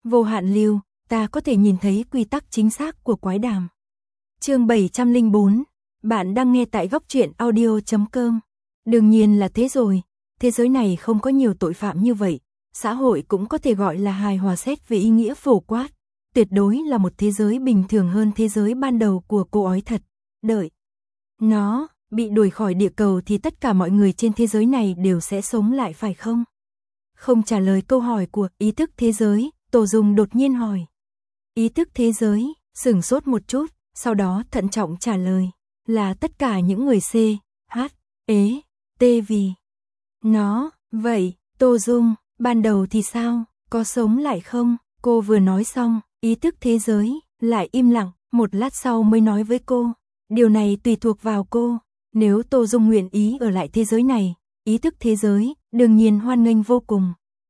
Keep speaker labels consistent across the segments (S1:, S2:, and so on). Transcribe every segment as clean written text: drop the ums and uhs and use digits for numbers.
S1: Vô hạn lưu, ta có thể nhìn thấy quy tắc chính xác của quái đàm. Chương 704, bạn đang nghe tại góc truyện audio.com. Đương nhiên là thế rồi, thế giới này không có nhiều tội phạm như vậy, xã hội cũng có thể gọi là hài hòa xét về ý nghĩa phổ quát, tuyệt đối là một thế giới bình thường hơn thế giới ban đầu của cô ói thật. Đợi nó bị đuổi khỏi địa cầu thì tất cả mọi người trên thế giới này đều sẽ sống lại phải không? Không trả lời câu hỏi của ý thức thế giới, Tô Dung đột nhiên hỏi. Ý thức thế giới, sửng sốt một chút, sau đó thận trọng trả lời, là tất cả những người C, H, E, T vì nó, vậy, Tô Dung, ban đầu thì sao, có sống lại không? Cô vừa nói xong, ý thức thế giới, lại im lặng, một lát sau mới nói với cô, điều này tùy thuộc vào cô, nếu Tô Dung nguyện ý ở lại thế giới này, ý thức thế giới, đương nhiên hoan nghênh vô cùng.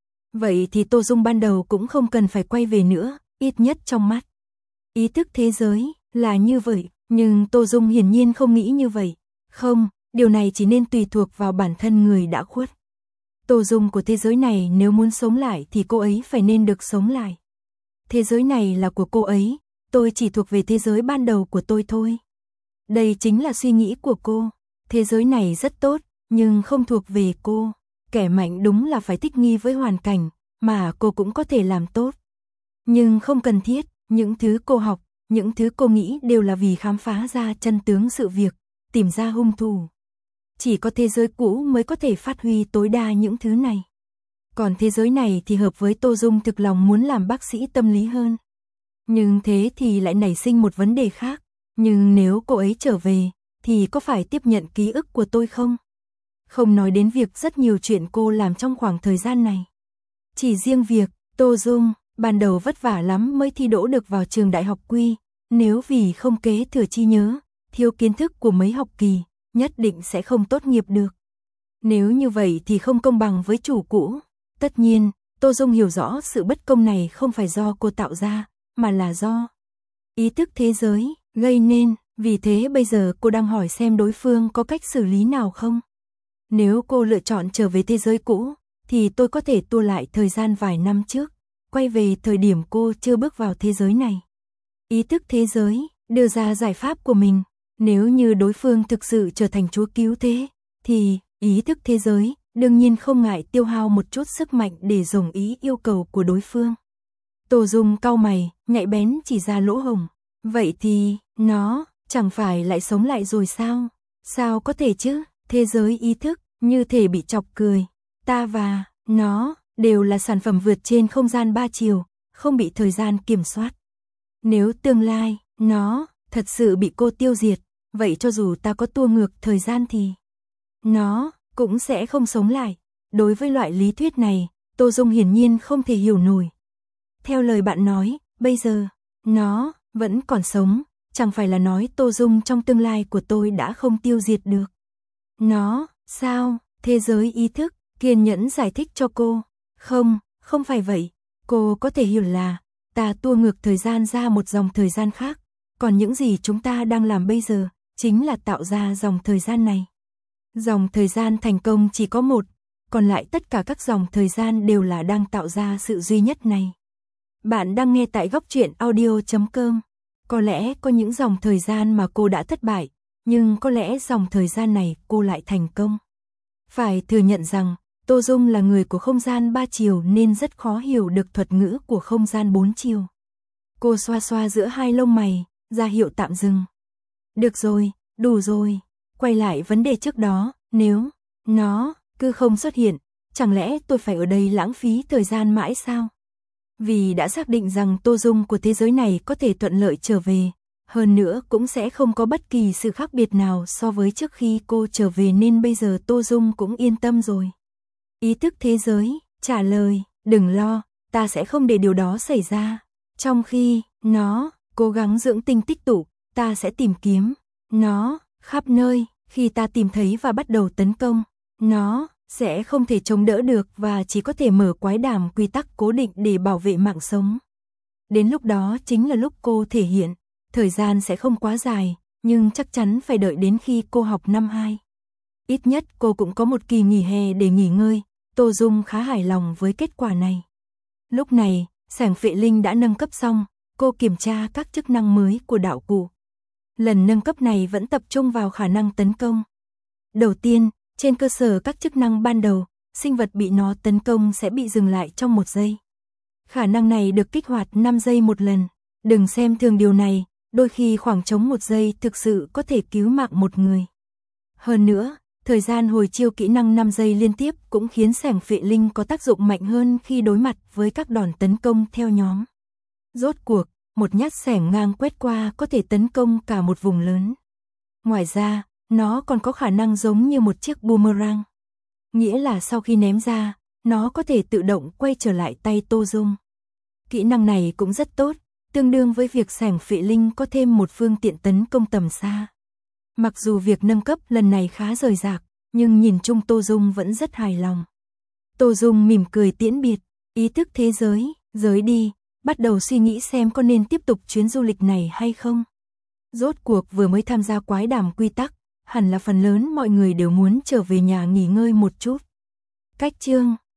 S1: Vậy thì Tô Dung ban đầu cũng không cần phải quay về nữa, ít nhất trong mắt. Ý thức thế giới, là như vậy, nhưng Tô Dung hiển nhiên không nghĩ như vậy. Không, điều này chỉ nên tùy thuộc vào bản thân người đã khuất. Tô Dung của thế giới này nếu muốn sống lại thì cô ấy phải nên được sống lại. Thế giới này là của cô ấy, tôi chỉ thuộc về thế giới ban đầu của tôi thôi. Đây chính là suy nghĩ của cô. Thế giới này rất tốt, nhưng không thuộc về cô. Kẻ mạnh đúng là phải thích nghi với hoàn cảnh, mà cô cũng có thể làm tốt. Nhưng không cần thiết, những thứ cô học, những thứ cô nghĩ đều là vì khám phá ra chân tướng sự việc, tìm ra hung thủ. Chỉ có thế giới cũ mới có thể phát huy tối đa những thứ này. Còn thế giới này thì hợp với Tô Dung thực lòng muốn làm bác sĩ tâm lý hơn. Nhưng thế thì lại nảy sinh một vấn đề khác. Nhưng nếu cô ấy trở về, thì có phải tiếp nhận ký ức của tôi không? Không nói đến việc rất nhiều chuyện cô làm trong khoảng thời gian này. Chỉ riêng việc, Tô Dung, ban đầu vất vả lắm mới thi đỗ được vào trường đại học Quy. Nếu vì không kế thừa trí nhớ, thiếu kiến thức của mấy học kỳ, nhất định sẽ không tốt nghiệp được. Nếu như vậy thì không công bằng với chủ cũ. Tất nhiên, Tô Dung hiểu rõ sự bất công này không phải do cô tạo ra, mà là do ý thức thế giới gây nên. Vì thế bây giờ cô đang hỏi xem đối phương có cách xử lý nào không. Nếu cô lựa chọn trở về thế giới cũ, thì tôi có thể tua lại thời gian vài năm trước, quay về thời điểm cô chưa bước vào thế giới này. Ý thức thế giới đưa ra giải pháp của mình. Nếu như đối phương thực sự trở thành chúa cứu thế, thì ý thức thế giới đương nhiên không ngại tiêu hao một chút sức mạnh để đồng ý yêu cầu của đối phương. Tô Dung cau mày, nhạy bén chỉ ra lỗ hổng. Vậy thì, nó chẳng phải lại sống lại rồi sao? Sao có thể chứ? Thế giới ý thức như thể bị chọc cười. Ta và nó đều là sản phẩm vượt trên không gian 3 chiều, không bị thời gian kiểm soát. Nếu tương lai, nó thật sự bị cô tiêu diệt, vậy cho dù ta có tua ngược thời gian thì nó cũng sẽ không sống lại. Đối với loại lý thuyết này, Tô Dung hiển nhiên không thể hiểu nổi. Theo lời bạn nói, bây giờ, nó vẫn còn sống, chẳng phải là nói Tô Dung trong tương lai của tôi đã không tiêu diệt được. Nó, sao, thế giới ý thức, kiên nhẫn giải thích cho cô. Không, không phải vậy, cô có thể hiểu là, ta tua ngược thời gian ra một dòng thời gian khác, còn những gì chúng ta đang làm bây giờ, chính là tạo ra dòng thời gian này. Dòng thời gian thành công chỉ có một, còn lại tất cả các dòng thời gian đều là đang tạo ra sự duy nhất này. Bạn đang nghe tại góc truyện audio.com. Có lẽ có những dòng thời gian mà cô đã thất bại, nhưng có lẽ dòng thời gian này cô lại thành công. Phải thừa nhận rằng, Tô Dung là người của không gian 3 chiều nên rất khó hiểu được thuật ngữ của không gian 4 chiều. Cô xoa xoa giữa hai lông mày, ra hiệu tạm dừng. Được rồi, đủ rồi. Quay lại vấn đề trước đó, nếu nó cứ không xuất hiện, chẳng lẽ tôi phải ở đây lãng phí thời gian mãi sao? Vì đã xác định rằng Tô Dung của thế giới này có thể thuận lợi trở về, hơn nữa cũng sẽ không có bất kỳ sự khác biệt nào so với trước khi cô trở về nên bây giờ Tô Dung cũng yên tâm rồi. Ý thức thế giới trả lời, đừng lo, ta sẽ không để điều đó xảy ra. Trong khi nó cố gắng dưỡng tinh tích tụ, ta sẽ tìm kiếm nó khắp nơi. Khi ta tìm thấy và bắt đầu tấn công, nó sẽ không thể chống đỡ được và chỉ có thể mở quái đàm quy tắc cố định để bảo vệ mạng sống. Đến lúc đó chính là lúc cô thể hiện. Thời gian sẽ không quá dài, nhưng chắc chắn phải đợi đến khi cô học năm 2. Ít nhất cô cũng có một kỳ nghỉ hè để nghỉ ngơi. Tô Dung khá hài lòng với kết quả này. Lúc này, Sẻng Phệ Linh đã nâng cấp xong, cô kiểm tra các chức năng mới của đạo cụ. Lần nâng cấp này vẫn tập trung vào khả năng tấn công. Đầu tiên, trên cơ sở các chức năng ban đầu, sinh vật bị nó tấn công sẽ bị dừng lại trong 1 giây. Khả năng này được kích hoạt 5 giây một lần. Đừng xem thường điều này, đôi khi khoảng trống 1 giây thực sự có thể cứu mạng một người. Hơn nữa, thời gian hồi chiêu kỹ năng 5 giây liên tiếp cũng khiến Sẻng Phệ Linh có tác dụng mạnh hơn khi đối mặt với các đòn tấn công theo nhóm. Rốt cuộc, một nhát xẻng ngang quét qua có thể tấn công cả một vùng lớn. Ngoài ra, nó còn có khả năng giống như một chiếc boomerang. Nghĩa là sau khi ném ra, nó có thể tự động quay trở lại tay Tô Dung. Kỹ năng này cũng rất tốt, tương đương với việc Sẻng Phệ Linh có thêm một phương tiện tấn công tầm xa. Mặc dù việc nâng cấp lần này khá rời rạc, nhưng nhìn chung Tô Dung vẫn rất hài lòng. Tô Dung mỉm cười tiễn biệt, ý thức thế giới, giới đi, bắt đầu suy nghĩ xem có nên tiếp tục chuyến du lịch này hay không. Rốt cuộc vừa mới tham gia quái đàm quy tắc, hẳn là phần lớn mọi người đều muốn trở về nhà nghỉ ngơi một chút. Cách chương